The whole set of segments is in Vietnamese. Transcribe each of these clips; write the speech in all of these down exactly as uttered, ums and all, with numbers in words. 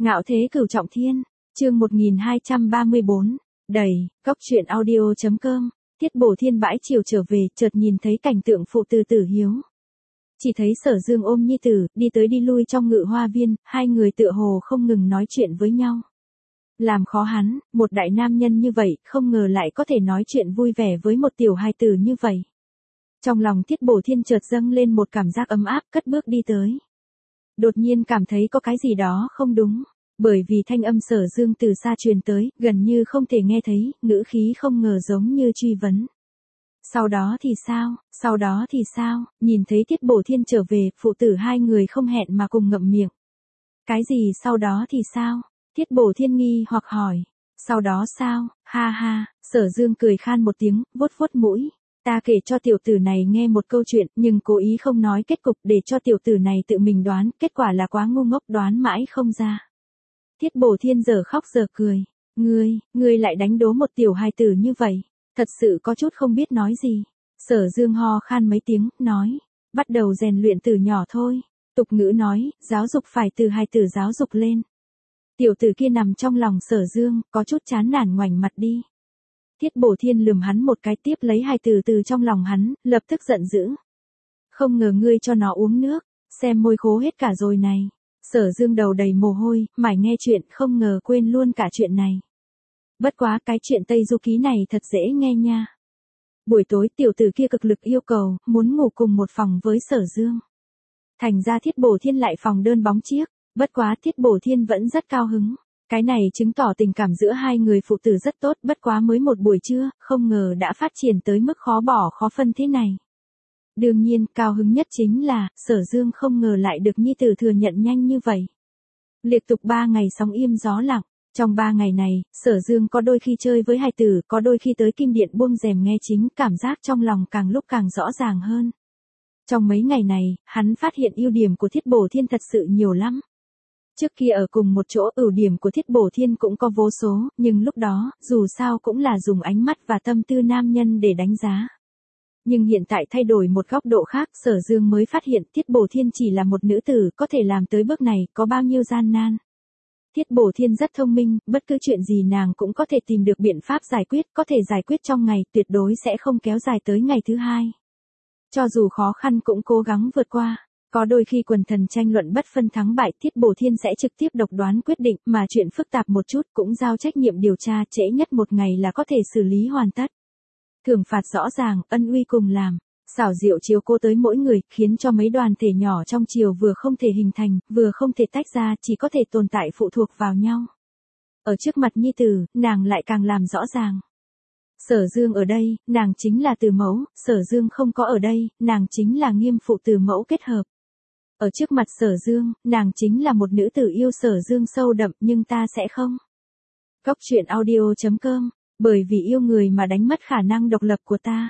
Ngạo thế cửu trọng thiên, chương một nghìn hai trăm ba mươi bốn, đầy, góc truyện audio.com, Tiết Bổ Thiên bãi chiều trở về, chợt nhìn thấy cảnh tượng phụ tử Tử Hiếu. Chỉ thấy Sở Dương ôm nhi tử, đi tới đi lui trong ngự hoa viên, hai người tựa hồ không ngừng nói chuyện với nhau. Làm khó hắn, một đại nam nhân như vậy, không ngờ lại có thể nói chuyện vui vẻ với một tiểu hài tử như vậy. Trong lòng Tiết Bổ Thiên chợt dâng lên một cảm giác ấm áp, cất bước đi tới. Đột nhiên cảm thấy có cái gì đó không đúng, bởi vì thanh âm Sở Dương từ xa truyền tới, gần như không thể nghe thấy, ngữ khí không ngờ giống như truy vấn. Sau đó thì sao, sau đó thì sao, nhìn thấy Tiết Bổ Thiên trở về, phụ tử hai người không hẹn mà cùng ngậm miệng. Cái gì sau đó thì sao? Tiết Bổ Thiên nghi hoặc hỏi. Sau đó sao, ha ha, Sở Dương cười khan một tiếng, vuốt vuốt mũi. Ta kể cho tiểu tử này nghe một câu chuyện, nhưng cố ý không nói kết cục để cho tiểu tử này tự mình đoán, kết quả là quá ngu ngốc đoán mãi không ra. Tiết Bổ Thiên giờ khóc giờ cười. Ngươi, ngươi lại đánh đố một tiểu hài tử như vậy, thật sự có chút không biết nói gì. Sở Dương ho khan mấy tiếng, nói, bắt đầu rèn luyện từ nhỏ thôi. Tục ngữ nói, giáo dục phải từ hài tử giáo dục lên. Tiểu tử kia nằm trong lòng Sở Dương, có chút chán nản ngoảnh mặt đi. Tiết Bổ Thiên lườm hắn một cái, tiếp lấy hài tử từ trong lòng hắn, lập tức giận dữ. Không ngờ ngươi cho nó uống nước, xem môi khô hết cả rồi này. Sở Dương đầu đầy mồ hôi, mải nghe chuyện, không ngờ quên luôn cả chuyện này. Bất quá cái chuyện Tây Du Ký này thật dễ nghe nha. Buổi tối tiểu tử kia cực lực yêu cầu, muốn ngủ cùng một phòng với Sở Dương. Thành ra Tiết Bổ Thiên lại phòng đơn bóng chiếc, bất quá Tiết Bổ Thiên vẫn rất cao hứng. Cái này chứng tỏ tình cảm giữa hai người phụ tử rất tốt, bất quá mới một buổi trưa, không ngờ đã phát triển tới mức khó bỏ khó phân thế này. Đương nhiên, cao hứng nhất chính là, Sở Dương không ngờ lại được nhi tử thừa nhận nhanh như vậy. Liệt tục ba ngày sóng im gió lặng, trong ba ngày này, Sở Dương có đôi khi chơi với hài tử, có đôi khi tới kim điện buông rèm nghe chính, cảm giác trong lòng càng lúc càng rõ ràng hơn. Trong mấy ngày này, hắn phát hiện ưu điểm của Tiết Bổ Thiên thật sự nhiều lắm. Trước kia ở cùng một chỗ, ưu điểm của Tiết Bổ Thiên cũng có vô số, nhưng lúc đó, dù sao cũng là dùng ánh mắt và tâm tư nam nhân để đánh giá. Nhưng hiện tại thay đổi một góc độ khác, Sở Dương mới phát hiện Tiết Bổ Thiên chỉ là một nữ tử, có thể làm tới bước này, có bao nhiêu gian nan. Tiết Bổ Thiên rất thông minh, bất cứ chuyện gì nàng cũng có thể tìm được biện pháp giải quyết, có thể giải quyết trong ngày, tuyệt đối sẽ không kéo dài tới ngày thứ hai. Cho dù khó khăn cũng cố gắng vượt qua. Có đôi khi quần thần tranh luận bất phân thắng bại, Tiết Bổ Thiên sẽ trực tiếp độc đoán quyết định, mà chuyện phức tạp một chút cũng giao trách nhiệm điều tra, trễ nhất một ngày là có thể xử lý hoàn tất. Thưởng phạt rõ ràng, ân uy cùng làm, xảo diệu chiếu cố tới mỗi người, khiến cho mấy đoàn thể nhỏ trong triều vừa không thể hình thành, vừa không thể tách ra, chỉ có thể tồn tại phụ thuộc vào nhau. Ở trước mặt nhi tử, nàng lại càng làm rõ ràng. Sở Dương ở đây, nàng chính là từ mẫu, Sở Dương không có ở đây, nàng chính là nghiêm phụ từ mẫu kết hợp. Ở trước mặt Sở Dương, nàng chính là một nữ tử yêu Sở Dương sâu đậm, nhưng ta sẽ không. Góc truyện audio.com, bởi vì yêu người mà đánh mất khả năng độc lập của ta.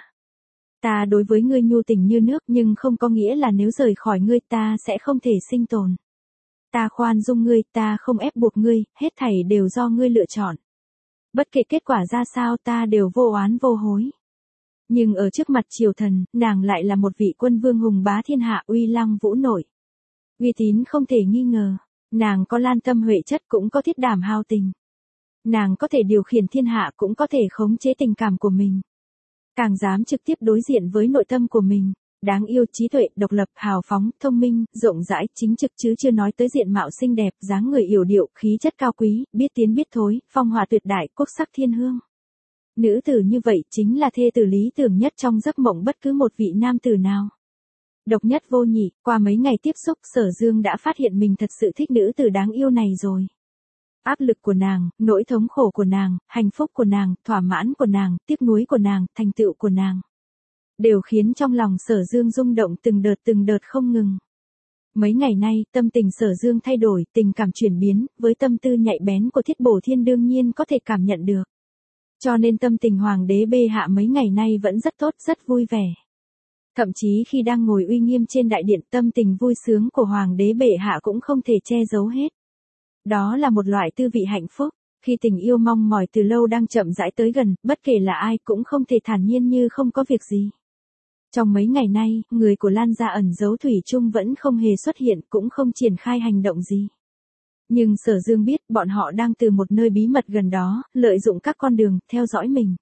Ta đối với ngươi nhu tình như nước, nhưng không có nghĩa là nếu rời khỏi ngươi ta sẽ không thể sinh tồn. Ta khoan dung ngươi, ta không ép buộc ngươi, hết thảy đều do ngươi lựa chọn. Bất kể kết quả ra sao ta đều vô oán vô hối. Nhưng ở trước mặt triều thần, nàng lại là một vị quân vương hùng bá thiên hạ, uy lăng vũ nội. Uy tín không thể nghi ngờ, nàng có lan tâm huệ chất cũng có thiết đảm hao tình. Nàng có thể điều khiển thiên hạ cũng có thể khống chế tình cảm của mình. Càng dám trực tiếp đối diện với nội tâm của mình. Đáng yêu, trí tuệ, độc lập, hào phóng, thông minh, rộng rãi, chính trực chứ chưa nói tới diện mạo xinh đẹp, dáng người yểu điệu, khí chất cao quý, biết tiến biết thối, phong hòa tuyệt đại, quốc sắc thiên hương. Nữ tử như vậy chính là thê tử lý tưởng nhất trong giấc mộng bất cứ một vị nam tử nào. Độc nhất vô nhị, qua mấy ngày tiếp xúc, Sở Dương đã phát hiện mình thật sự thích nữ tử đáng yêu này rồi. Áp lực của nàng, nỗi thống khổ của nàng, hạnh phúc của nàng, thỏa mãn của nàng, tiếc nuối của nàng, thành tựu của nàng. Đều khiến trong lòng Sở Dương rung động từng đợt từng đợt không ngừng. Mấy ngày nay, tâm tình Sở Dương thay đổi, tình cảm chuyển biến, với tâm tư nhạy bén của Tiết Bổ Thiên đương nhiên có thể cảm nhận được. Cho nên tâm tình Hoàng đế bệ hạ mấy ngày nay vẫn rất tốt, rất vui vẻ. Thậm chí khi đang ngồi uy nghiêm trên đại điện, tâm tình vui sướng của Hoàng đế bệ hạ cũng không thể che giấu hết. Đó là một loại tư vị hạnh phúc, khi tình yêu mong mỏi từ lâu đang chậm rãi tới gần, bất kể là ai cũng không thể thản nhiên như không có việc gì. Trong mấy ngày nay, người của Lan gia ẩn giấu thủy chung vẫn không hề xuất hiện, cũng không triển khai hành động gì. Nhưng Sở Dương biết bọn họ đang từ một nơi bí mật gần đó, lợi dụng các con đường, theo dõi mình.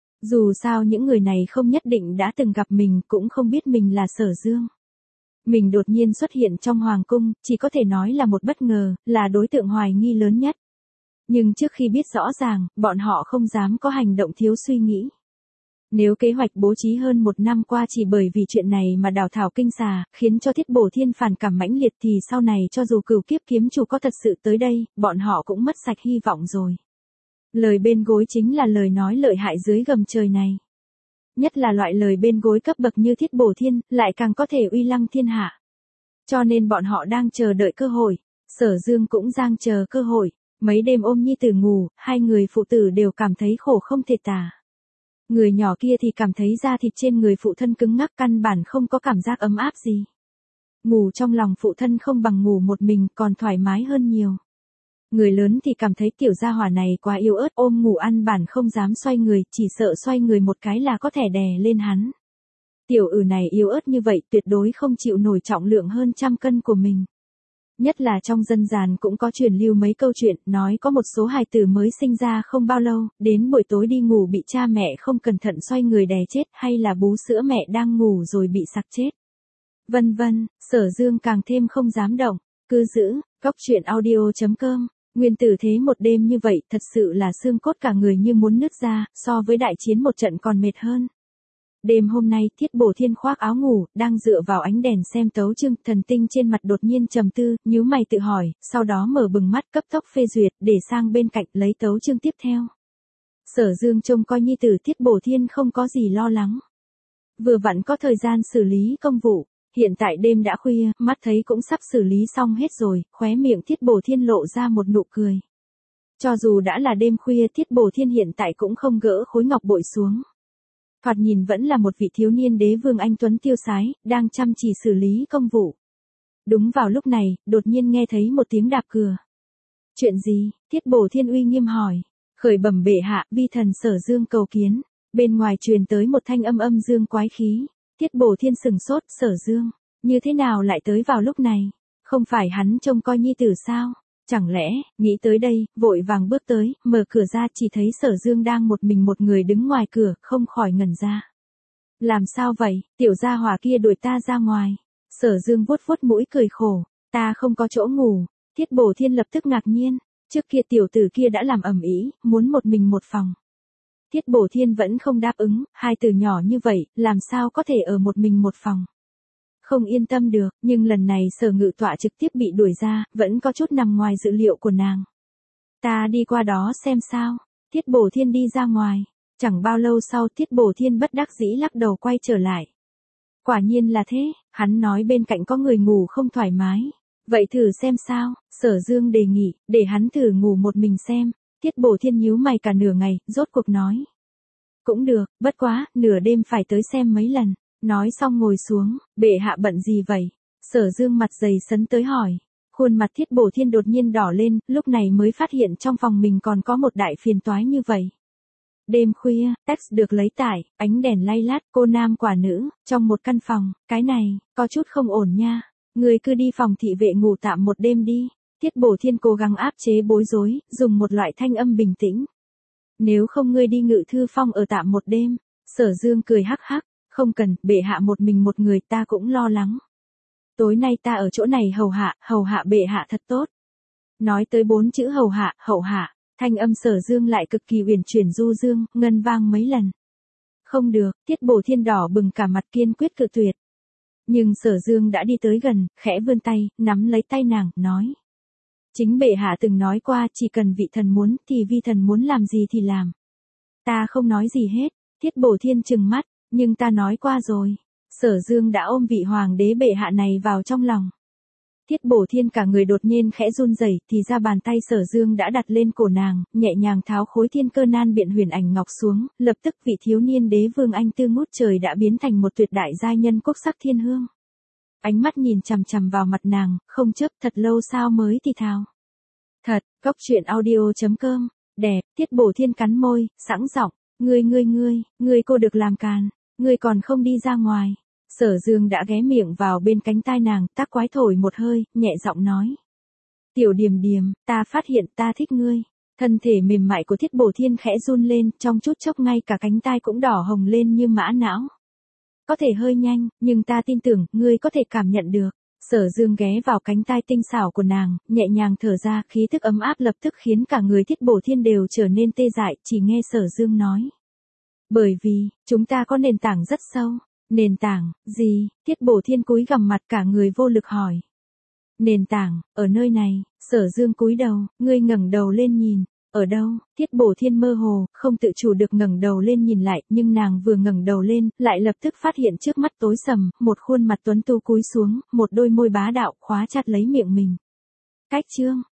Dù sao những người này không nhất định đã từng gặp mình, cũng không biết mình là Sở Dương. Mình đột nhiên xuất hiện trong hoàng cung, chỉ có thể nói là một bất ngờ, là đối tượng hoài nghi lớn nhất. Nhưng trước khi biết rõ ràng, bọn họ không dám có hành động thiếu suy nghĩ. Nếu kế hoạch bố trí hơn một năm qua chỉ bởi vì chuyện này mà đào thảo kinh xà, khiến cho Thiết Bổ Thiên phản cảm mãnh liệt thì sau này cho dù cửu kiếp kiếm chủ có thật sự tới đây, bọn họ cũng mất sạch hy vọng rồi. Lời bên gối chính là lời nói lợi hại dưới gầm trời này. Nhất là loại lời bên gối cấp bậc như Thiết Bổ Thiên, lại càng có thể uy lăng thiên hạ. Cho nên bọn họ đang chờ đợi cơ hội, Sở Dương cũng đang chờ cơ hội, mấy đêm ôm nhi tử ngủ, hai người phụ tử đều cảm thấy khổ không thể tả. Người nhỏ kia thì cảm thấy da thịt trên người phụ thân cứng ngắc căn bản không có cảm giác ấm áp gì. Ngủ trong lòng phụ thân không bằng ngủ một mình còn thoải mái hơn nhiều. Người lớn thì cảm thấy tiểu gia hỏa này quá yếu ớt ôm ngủ ăn bản không dám xoay người, chỉ sợ xoay người một cái là có thể đè lên hắn. Tiểu ử này yếu ớt như vậy tuyệt đối không chịu nổi trọng lượng hơn trăm cân của mình. Nhất là trong dân gian cũng có truyền lưu mấy câu chuyện, nói có một số hài tử mới sinh ra không bao lâu, đến buổi tối đi ngủ bị cha mẹ không cẩn thận xoay người đè chết, hay là bú sữa mẹ đang ngủ rồi bị sặc chết. Vân vân, Sở Dương càng thêm không dám động, cứ giữ, góc truyện audio chấm com. Nguyên tử thế một đêm như vậy thật sự là xương cốt cả người như muốn nứt ra, so với đại chiến một trận còn mệt hơn. Đêm hôm nay Thiết Bổ Thiên khoác áo ngủ, đang dựa vào ánh đèn xem tấu chương, thần tinh trên mặt đột nhiên trầm tư, nhíu mày tự hỏi, sau đó mở bừng mắt cấp tốc phê duyệt, để sang bên cạnh lấy tấu chương tiếp theo. Sở Dương trông coi nhi tử Thiết Bổ Thiên không có gì lo lắng. Vừa vặn có thời gian xử lý công vụ, hiện tại đêm đã khuya, mắt thấy cũng sắp xử lý xong hết rồi, khóe miệng Thiết Bổ Thiên lộ ra một nụ cười. Cho dù đã là đêm khuya Thiết Bổ Thiên hiện tại cũng không gỡ khối ngọc bội xuống. Thoạt nhìn vẫn là một vị thiếu niên đế vương anh tuấn tiêu sái, đang chăm chỉ xử lý công vụ. Đúng vào lúc này, đột nhiên nghe thấy một tiếng đạp cửa. Chuyện gì? Thiết Bổ Thiên uy nghiêm hỏi. Khởi bẩm bệ hạ, vi thần Sở Dương cầu kiến. Bên ngoài truyền tới một thanh âm âm dương quái khí. Thiết Bổ Thiên sừng sốt, Sở Dương, như thế nào lại tới vào lúc này? Không phải hắn trông coi nhi tử sao? Chẳng lẽ, nghĩ tới đây, vội vàng bước tới, mở cửa ra chỉ thấy Sở Dương đang một mình một người đứng ngoài cửa, không khỏi ngẩn ra. Làm sao vậy, tiểu gia hỏa kia đuổi ta ra ngoài. Sở Dương vuốt vuốt mũi cười khổ, ta không có chỗ ngủ. Thiết Bổ Thiên lập tức ngạc nhiên, trước kia tiểu tử kia đã làm ầm ĩ, muốn một mình một phòng. Thiết Bổ Thiên vẫn không đáp ứng, hai từ nhỏ như vậy, làm sao có thể ở một mình một phòng. Không yên tâm được, nhưng lần này Sở Ngự Tọa trực tiếp bị đuổi ra, vẫn có chút nằm ngoài dự liệu của nàng. Ta đi qua đó xem sao. Thiết Bổ Thiên đi ra ngoài. Chẳng bao lâu sau Thiết Bổ Thiên bất đắc dĩ lắc đầu quay trở lại. Quả nhiên là thế, hắn nói bên cạnh có người ngủ không thoải mái. Vậy thử xem sao, Sở Dương đề nghị, để hắn thử ngủ một mình xem. Thiết Bổ Thiên nhíu mày cả nửa ngày, rốt cuộc nói. Cũng được, bất quá, nửa đêm phải tới xem mấy lần. Nói xong ngồi xuống, bệ hạ bận gì vậy? Sở Dương mặt dày sấn tới hỏi. Khuôn mặt Thiết Bổ Thiên đột nhiên đỏ lên, lúc này mới phát hiện trong phòng mình còn có một đại phiền toái như vậy. Đêm khuya, text được lấy tải, ánh đèn lay lát, cô nam quả nữ, trong một căn phòng, cái này, có chút không ổn nha. Người cứ đi phòng thị vệ ngủ tạm một đêm đi. Thiết Bổ Thiên cố gắng áp chế bối rối, dùng một loại thanh âm bình tĩnh. Nếu không ngươi đi ngự thư phong ở tạm một đêm. Sở Dương cười hắc hắc, không cần, bệ hạ một mình một người ta cũng lo lắng. Tối nay ta ở chỗ này hầu hạ, hầu hạ bệ hạ thật tốt. Nói tới bốn chữ hầu hạ, hậu hạ, thanh âm Sở Dương lại cực kỳ uyển chuyển du dương, ngân vang mấy lần. Không được, Thiết Bổ Thiên đỏ bừng cả mặt kiên quyết cự tuyệt. Nhưng Sở Dương đã đi tới gần, khẽ vươn tay, nắm lấy tay nàng, nói. Chính bệ hạ từng nói qua chỉ cần vị thần muốn thì vi thần muốn làm gì thì làm. Ta không nói gì hết, Thiết Bổ Thiên trừng mắt, nhưng ta nói qua rồi. Sở Dương đã ôm vị hoàng đế bệ hạ này vào trong lòng. Thiết Bổ Thiên cả người đột nhiên khẽ run rẩy, thì ra bàn tay Sở Dương đã đặt lên cổ nàng, nhẹ nhàng tháo khối thiên cơ nan biện huyền ảnh ngọc xuống, lập tức vị thiếu niên đế vương anh tư ngút trời đã biến thành một tuyệt đại giai nhân quốc sắc thiên hương. Ánh mắt nhìn chằm chằm vào mặt nàng, không chớp, thật lâu sao mới thì thào. Thật, góc truyện audio chấm com, đẹp, Thiết Bổ Thiên cắn môi, sẵn giọng, ngươi ngươi ngươi, ngươi cô được làm càn, ngươi còn không đi ra ngoài. Sở Dương đã ghé miệng vào bên cánh tai nàng, tác quái thổi một hơi, nhẹ giọng nói. Tiểu Điềm Điềm, ta phát hiện ta thích ngươi. Thân thể mềm mại của Thiết Bổ Thiên khẽ run lên, trong chút chốc ngay cả cánh tai cũng đỏ hồng lên như mã não. Có thể hơi nhanh, nhưng ta tin tưởng, ngươi có thể cảm nhận được. Sở Dương ghé vào cánh tai tinh xảo của nàng, nhẹ nhàng thở ra, khí tức ấm áp lập tức khiến cả người Thiết Bổ Thiên đều trở nên tê dại, chỉ nghe Sở Dương nói. Bởi vì, chúng ta có nền tảng rất sâu. Nền tảng, gì? Thiết Bổ Thiên cúi gằm mặt cả người vô lực hỏi. Nền tảng, ở nơi này. Sở Dương cúi đầu, ngươi ngẩng đầu lên nhìn. Ở đâu? Thiết Bổ Thiên mơ hồ, không tự chủ được ngẩng đầu lên nhìn lại, nhưng nàng vừa ngẩng đầu lên, lại lập tức phát hiện trước mắt tối sầm, một khuôn mặt tuấn tú cúi xuống, một đôi môi bá đạo khóa chặt lấy miệng mình. Cách chương,